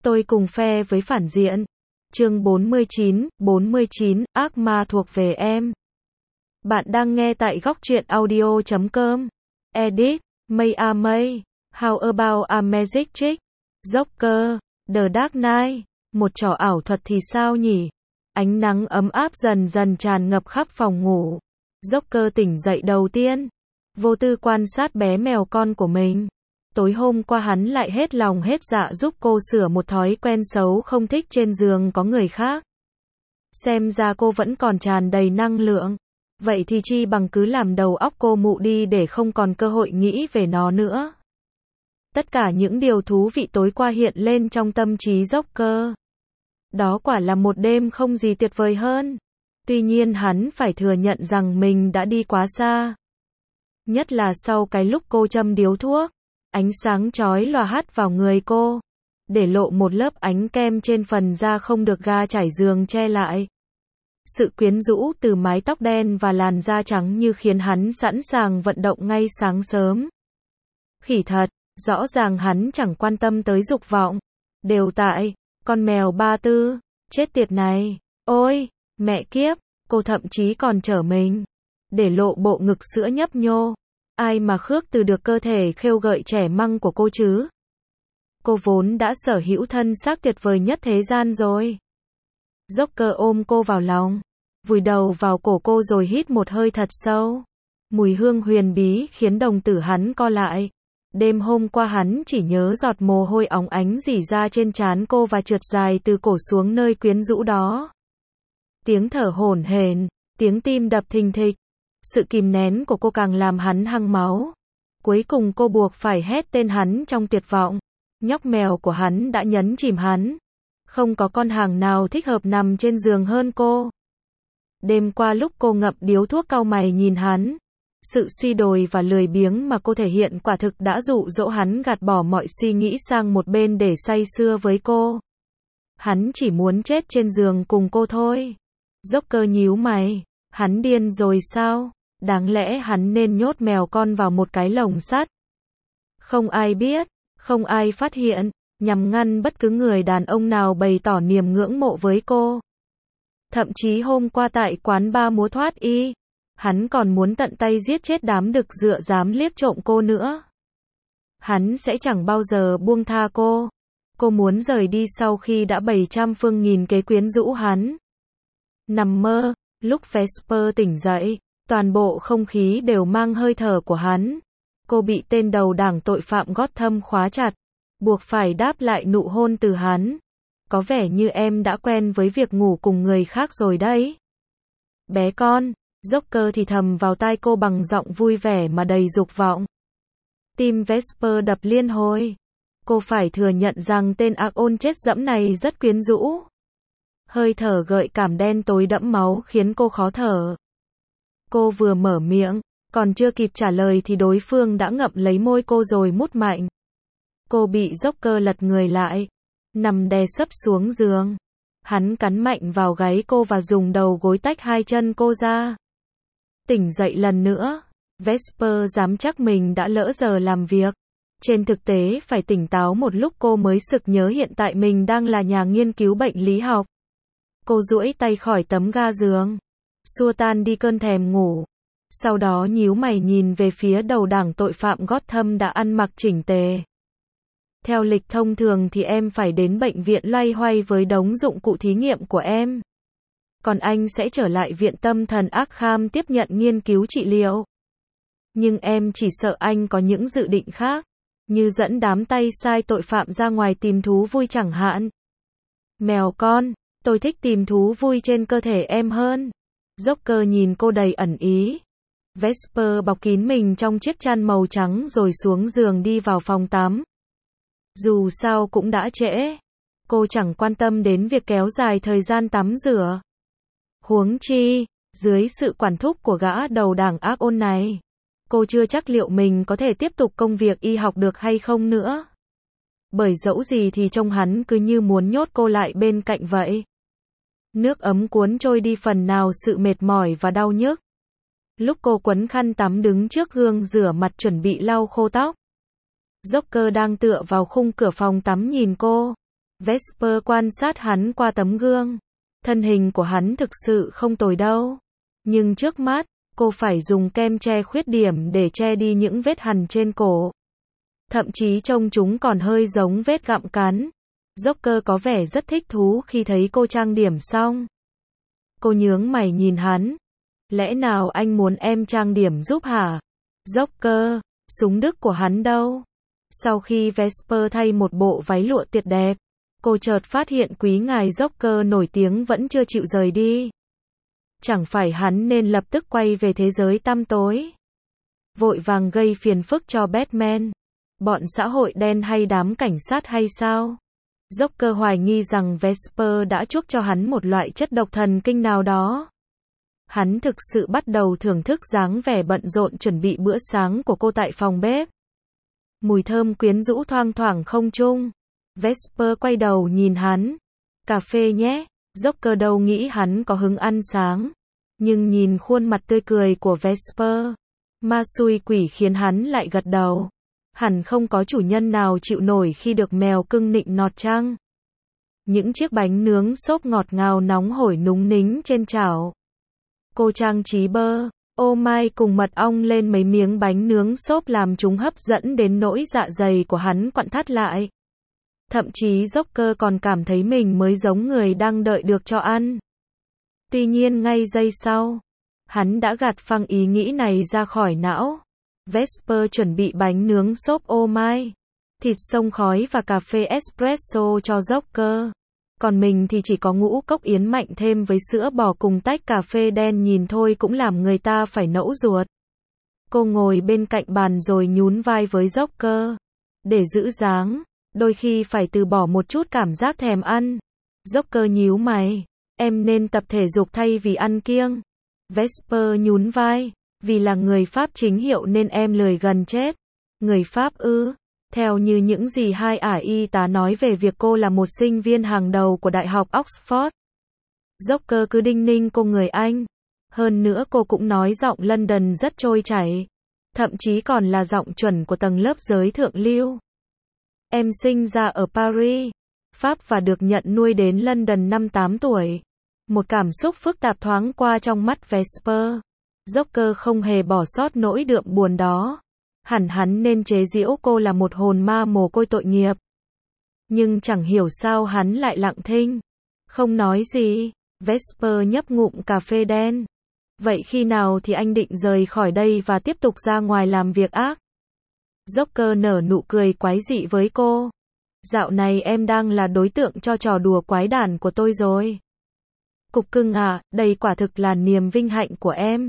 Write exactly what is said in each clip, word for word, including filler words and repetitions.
Tôi cùng phe với phản diện. Chương bốn mươi chín, bốn mươi chín, ác ma thuộc về em. Bạn đang nghe tại góc truyện audio chấm com. Edit, May a May. How about a magic trick? Joker, The Dark Knight. Một trò ảo thuật thì sao nhỉ? Ánh nắng ấm áp dần dần tràn ngập khắp phòng ngủ. Joker tỉnh dậy đầu tiên, vô tư quan sát bé mèo con của mình. Tối hôm qua hắn lại hết lòng hết dạ giúp cô sửa một thói quen xấu không thích trên giường có người khác. Xem ra cô vẫn còn tràn đầy năng lượng. Vậy thì chi bằng cứ làm đầu óc cô mụ đi để không còn cơ hội nghĩ về nó nữa. Tất cả những điều thú vị tối qua hiện lên trong tâm trí Joker. Đó quả là một đêm không gì tuyệt vời hơn. Tuy nhiên hắn phải thừa nhận rằng mình đã đi quá xa. Nhất là sau cái lúc cô châm điếu thuốc. Ánh sáng chói lòa hắt vào người cô, để lộ một lớp ánh kem trên phần da không được ga trải giường che lại. Sự quyến rũ từ mái tóc đen và làn da trắng như khiến hắn sẵn sàng vận động ngay sáng sớm. Khỉ thật, rõ ràng hắn chẳng quan tâm tới dục vọng. Đều tại, con mèo ba tư, chết tiệt này, ôi, mẹ kiếp, cô thậm chí còn trở mình, để lộ bộ ngực sữa nhấp nhô. Ai mà khước từ được cơ thể khêu gợi trẻ măng của cô chứ? Cô vốn đã sở hữu thân xác tuyệt vời nhất thế gian rồi. Joker ôm cô vào lòng, vùi đầu vào cổ cô rồi hít một hơi thật sâu. Mùi hương huyền bí khiến đồng tử hắn co lại. Đêm hôm qua hắn chỉ nhớ giọt mồ hôi óng ánh rỉ ra trên trán cô và trượt dài từ cổ xuống nơi quyến rũ đó. Tiếng thở hổn hển, tiếng tim đập thình thịch. Sự kìm nén của cô càng làm hắn hăng máu. Cuối cùng cô buộc phải hét tên hắn trong tuyệt vọng. Nhóc mèo của hắn đã nhấn chìm hắn. Không có con hàng nào thích hợp nằm trên giường hơn cô. Đêm qua lúc cô ngậm điếu thuốc cau mày nhìn hắn, sự suy đồi và lười biếng mà cô thể hiện quả thực đã dụ dỗ hắn gạt bỏ mọi suy nghĩ sang một bên để say sưa với cô. Hắn chỉ muốn chết trên giường cùng cô thôi. Joker nhíu mày. Hắn điên rồi sao? Đáng lẽ hắn nên nhốt mèo con vào một cái lồng sắt. Không ai biết, không ai phát hiện, nhằm ngăn bất cứ người đàn ông nào bày tỏ niềm ngưỡng mộ với cô. Thậm chí hôm qua tại quán bar múa thoát y, hắn còn muốn tận tay giết chết đám đực dựa dám liếc trộm cô nữa. Hắn sẽ chẳng bao giờ buông tha cô. Cô muốn rời đi sau khi đã bảy trăm phương nghìn kế quyến rũ hắn. Nằm mơ. Lúc Vesper tỉnh dậy, toàn bộ không khí đều mang hơi thở của hắn. Cô bị tên đầu đảng tội phạm Gotham khóa chặt, buộc phải đáp lại nụ hôn từ hắn. Có vẻ như em đã quen với việc ngủ cùng người khác rồi đấy. Bé con, Joker thì thầm vào tai cô bằng giọng vui vẻ mà đầy dục vọng. Tim Vesper đập liên hồi. Cô phải thừa nhận rằng tên ác ôn chết dẫm này rất quyến rũ. Hơi thở gợi cảm đen tối đẫm máu khiến cô khó thở. Cô vừa mở miệng, còn chưa kịp trả lời thì đối phương đã ngậm lấy môi cô rồi mút mạnh. Cô bị Joker lật người lại, nằm đè sấp xuống giường. Hắn cắn mạnh vào gáy cô và dùng đầu gối tách hai chân cô ra. Tỉnh dậy lần nữa, Vesper dám chắc mình đã lỡ giờ làm việc. Trên thực tế phải tỉnh táo một lúc cô mới sực nhớ hiện tại mình đang là nhà nghiên cứu bệnh lý học. Cô duỗi tay khỏi tấm ga giường, xua tan đi cơn thèm ngủ. Sau đó nhíu mày nhìn về phía đầu đảng tội phạm Gotham đã ăn mặc chỉnh tề. Theo lịch thông thường thì em phải đến bệnh viện loay hoay với đống dụng cụ thí nghiệm của em. Còn anh sẽ trở lại viện tâm thần Arkham tiếp nhận nghiên cứu trị liệu. Nhưng em chỉ sợ anh có những dự định khác, như dẫn đám tay sai tội phạm ra ngoài tìm thú vui chẳng hạn. Mèo con, tôi thích tìm thú vui trên cơ thể em hơn. Joker nhìn cô đầy ẩn ý. Vesper bọc kín mình trong chiếc chăn màu trắng rồi xuống giường đi vào phòng tắm. Dù sao cũng đã trễ. Cô chẳng quan tâm đến việc kéo dài thời gian tắm rửa. Huống chi, dưới sự quản thúc của gã đầu đảng ác ôn này, cô chưa chắc liệu mình có thể tiếp tục công việc y học được hay không nữa. Bởi dẫu gì thì trông hắn cứ như muốn nhốt cô lại bên cạnh vậy. Nước ấm cuốn trôi đi phần nào sự mệt mỏi và đau nhức. Lúc cô quấn khăn tắm đứng trước gương rửa mặt chuẩn bị lau khô tóc, Joker đang tựa vào khung cửa phòng tắm nhìn cô. Vesper quan sát hắn qua tấm gương. Thân hình của hắn thực sự không tồi đâu. Nhưng trước mắt, cô phải dùng kem che khuyết điểm để che đi những vết hằn trên cổ. Thậm chí trông chúng còn hơi giống vết gặm cắn. Joker có vẻ rất thích thú khi thấy cô trang điểm xong. Cô nhướng mày nhìn hắn. Lẽ nào anh muốn em trang điểm giúp hả? Joker, súng Đức của hắn đâu? Sau khi Vesper thay một bộ váy lụa tuyệt đẹp, cô chợt phát hiện quý ngài Joker nổi tiếng vẫn chưa chịu rời đi. Chẳng phải hắn nên lập tức quay về thế giới tăm tối, vội vàng gây phiền phức cho Batman, bọn xã hội đen hay đám cảnh sát hay sao? Joker hoài nghi rằng Vesper đã chuốc cho hắn một loại chất độc thần kinh nào đó. Hắn thực sự bắt đầu thưởng thức dáng vẻ bận rộn chuẩn bị bữa sáng của cô tại phòng bếp. Mùi thơm quyến rũ thoang thoảng không trung. Vesper quay đầu nhìn hắn. Cà phê nhé. Joker đâu nghĩ hắn có hứng ăn sáng. Nhưng nhìn khuôn mặt tươi cười của Vesper, ma xui quỷ khiến hắn lại gật đầu. Hẳn không có chủ nhân nào chịu nổi khi được mèo cưng nịnh nọt chăng. Những chiếc bánh nướng xốp ngọt ngào nóng hổi núng nính trên chảo. Cô trang trí bơ, ô mai cùng mật ong lên mấy miếng bánh nướng xốp làm chúng hấp dẫn đến nỗi dạ dày của hắn quặn thắt lại. Thậm chí Joker còn cảm thấy mình mới giống người đang đợi được cho ăn. Tuy nhiên ngay giây sau, hắn đã gạt phăng ý nghĩ này ra khỏi não. Vesper chuẩn bị bánh nướng xốp ô mai, thịt xông khói và cà phê espresso cho Joker. Còn mình thì chỉ có ngũ cốc yến mạnh thêm với sữa bò cùng tách cà phê đen nhìn thôi cũng làm người ta phải nẫu ruột. Cô ngồi bên cạnh bàn rồi nhún vai với Joker. Để giữ dáng, đôi khi phải từ bỏ một chút cảm giác thèm ăn. Joker nhíu mày. Em nên tập thể dục thay vì ăn kiêng. Vesper nhún vai. Vì là người Pháp chính hiệu nên em lười gần chết. Người Pháp ư? Theo như những gì hai ả y tá nói về việc cô là một sinh viên hàng đầu của Đại học Oxford. Joker cứ đinh ninh cô người Anh. Hơn nữa cô cũng nói giọng London rất trôi chảy. Thậm chí còn là giọng chuẩn của tầng lớp giới thượng lưu. Em sinh ra ở Paris, Pháp và được nhận nuôi đến London năm tám tuổi. Một cảm xúc phức tạp thoáng qua trong mắt Vesper. Joker không hề bỏ sót nỗi đượm buồn đó. Hẳn hắn nên chế giễu cô là một hồn ma mồ côi tội nghiệp. Nhưng chẳng hiểu sao hắn lại lặng thinh. Không nói gì. Vesper nhấp ngụm cà phê đen. Vậy khi nào thì anh định rời khỏi đây và tiếp tục ra ngoài làm việc ác? Joker nở nụ cười quái dị với cô. Dạo này em đang là đối tượng cho trò đùa quái đản của tôi rồi. Cục cưng à, đây quả thực là niềm vinh hạnh của em.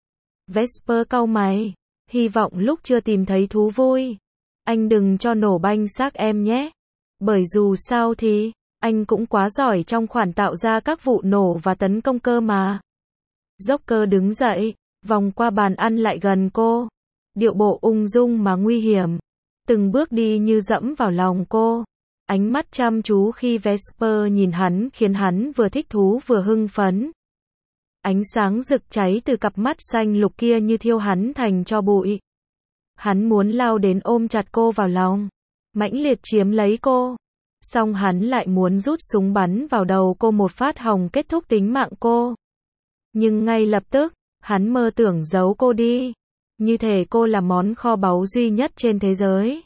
Vesper cau mày. Hy vọng lúc chưa tìm thấy thú vui, anh đừng cho nổ banh xác em nhé. Bởi dù sao thì, anh cũng quá giỏi trong khoản tạo ra các vụ nổ và tấn công cơ mà. Joker đứng dậy, vòng qua bàn ăn lại gần cô. Điệu bộ ung dung mà nguy hiểm. Từng bước đi như dẫm vào lòng cô. Ánh mắt chăm chú khi Vesper nhìn hắn khiến hắn vừa thích thú vừa hưng phấn. Ánh sáng rực cháy từ cặp mắt xanh lục kia như thiêu hắn thành tro bụi. Hắn muốn lao đến ôm chặt cô vào lòng, mãnh liệt chiếm lấy cô. Song hắn lại muốn rút súng bắn vào đầu cô một phát hòng kết thúc tính mạng cô. Nhưng ngay lập tức, hắn mơ tưởng giấu cô đi. Như thể cô là món kho báu duy nhất trên thế giới.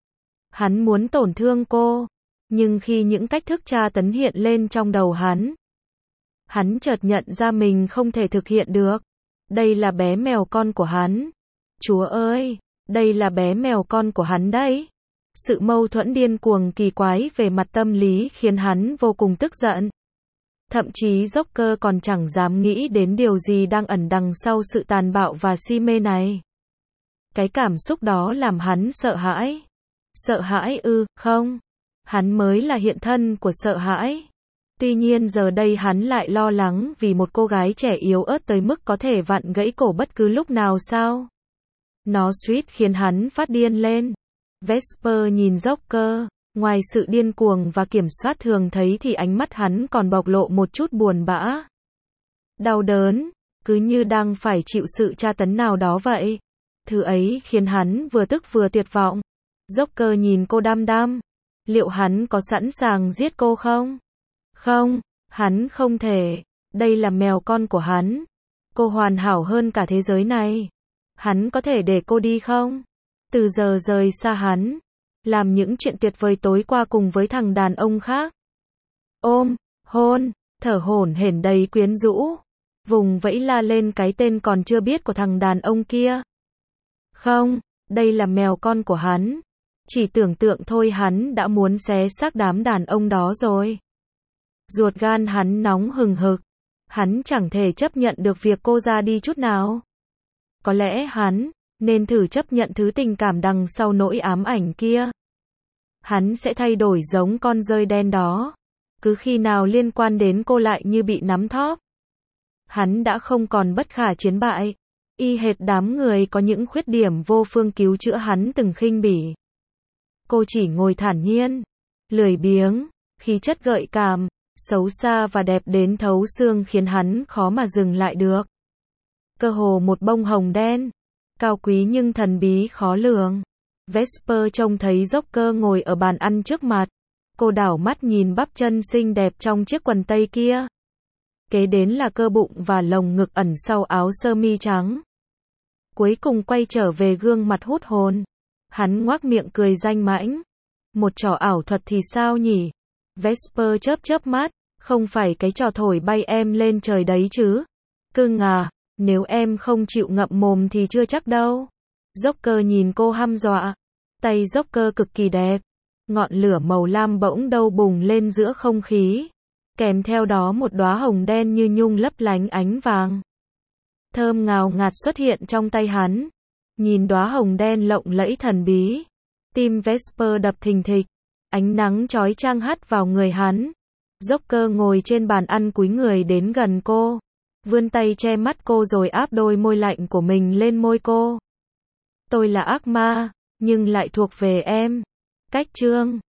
Hắn muốn tổn thương cô. Nhưng khi những cách thức tra tấn hiện lên trong đầu hắn, hắn chợt nhận ra mình không thể thực hiện được. Đây là bé mèo con của hắn. Chúa ơi, đây là bé mèo con của hắn đấy. Sự mâu thuẫn điên cuồng kỳ quái về mặt tâm lý khiến hắn vô cùng tức giận. Thậm chí Joker còn chẳng dám nghĩ đến điều gì đang ẩn đằng sau sự tàn bạo và si mê này. Cái cảm xúc đó làm hắn sợ hãi. Sợ hãi ư, không. Hắn mới là hiện thân của sợ hãi. Tuy nhiên giờ đây hắn lại lo lắng vì một cô gái trẻ yếu ớt tới mức có thể vặn gãy cổ bất cứ lúc nào sao. Nó suýt khiến hắn phát điên lên. Vesper nhìn Joker, ngoài sự điên cuồng và kiểm soát thường thấy thì ánh mắt hắn còn bộc lộ một chút buồn bã. Đau đớn, cứ như đang phải chịu sự tra tấn nào đó vậy. Thứ ấy khiến hắn vừa tức vừa tuyệt vọng. Joker nhìn cô đăm đăm. Liệu hắn có sẵn sàng giết cô không? Không, hắn không thể. Đây là mèo con của hắn. Cô hoàn hảo hơn cả thế giới này. Hắn có thể để cô đi không? Từ giờ rời xa hắn. Làm những chuyện tuyệt vời tối qua cùng với thằng đàn ông khác. Ôm, hôn, thở hổn hển đầy quyến rũ. Vùng vẫy la lên cái tên còn chưa biết của thằng đàn ông kia. Không, đây là mèo con của hắn. Chỉ tưởng tượng thôi hắn đã muốn xé xác đám đàn ông đó rồi. Ruột gan hắn nóng hừng hực. Hắn chẳng thể chấp nhận được việc cô ra đi chút nào. Có lẽ hắn nên thử chấp nhận thứ tình cảm đằng sau nỗi ám ảnh kia. Hắn sẽ thay đổi giống con dơi đen đó. Cứ khi nào liên quan đến cô lại như bị nắm thóp. Hắn đã không còn bất khả chiến bại. Y hệt đám người có những khuyết điểm vô phương cứu chữa hắn từng khinh bỉ. Cô chỉ ngồi thản nhiên, lười biếng, khí chất gợi cảm, xấu xa và đẹp đến thấu xương khiến hắn khó mà dừng lại được. Cơ hồ một bông hồng đen, cao quý nhưng thần bí khó lường. Vesper trông thấy Joker ngồi ở bàn ăn trước mặt. Cô đảo mắt nhìn bắp chân xinh đẹp trong chiếc quần tây kia. Kế đến là cơ bụng và lồng ngực ẩn sau áo sơ mi trắng. Cuối cùng quay trở về gương mặt hút hồn. Hắn ngoác miệng cười danh mãnh. Một trò ảo thuật thì sao nhỉ? Vesper chớp chớp mắt. Không phải cái trò thổi bay em lên trời đấy chứ? Cưng à, nếu em không chịu ngậm mồm thì chưa chắc đâu. Joker nhìn cô hăm dọa. Tay Joker cực kỳ đẹp. Ngọn lửa màu lam bỗng đâu bùng lên giữa không khí. Kèm theo đó một đóa hồng đen như nhung lấp lánh ánh vàng. Thơm ngào ngạt xuất hiện trong tay hắn. Nhìn đóa hồng đen lộng lẫy thần bí. Tim Vesper đập thình thịch. Ánh nắng chói chang hắt vào người hắn. Joker ngồi trên bàn ăn cúi người đến gần cô. Vươn tay che mắt cô rồi áp đôi môi lạnh của mình lên môi cô. Tôi là ác ma, nhưng lại thuộc về em. Cách chương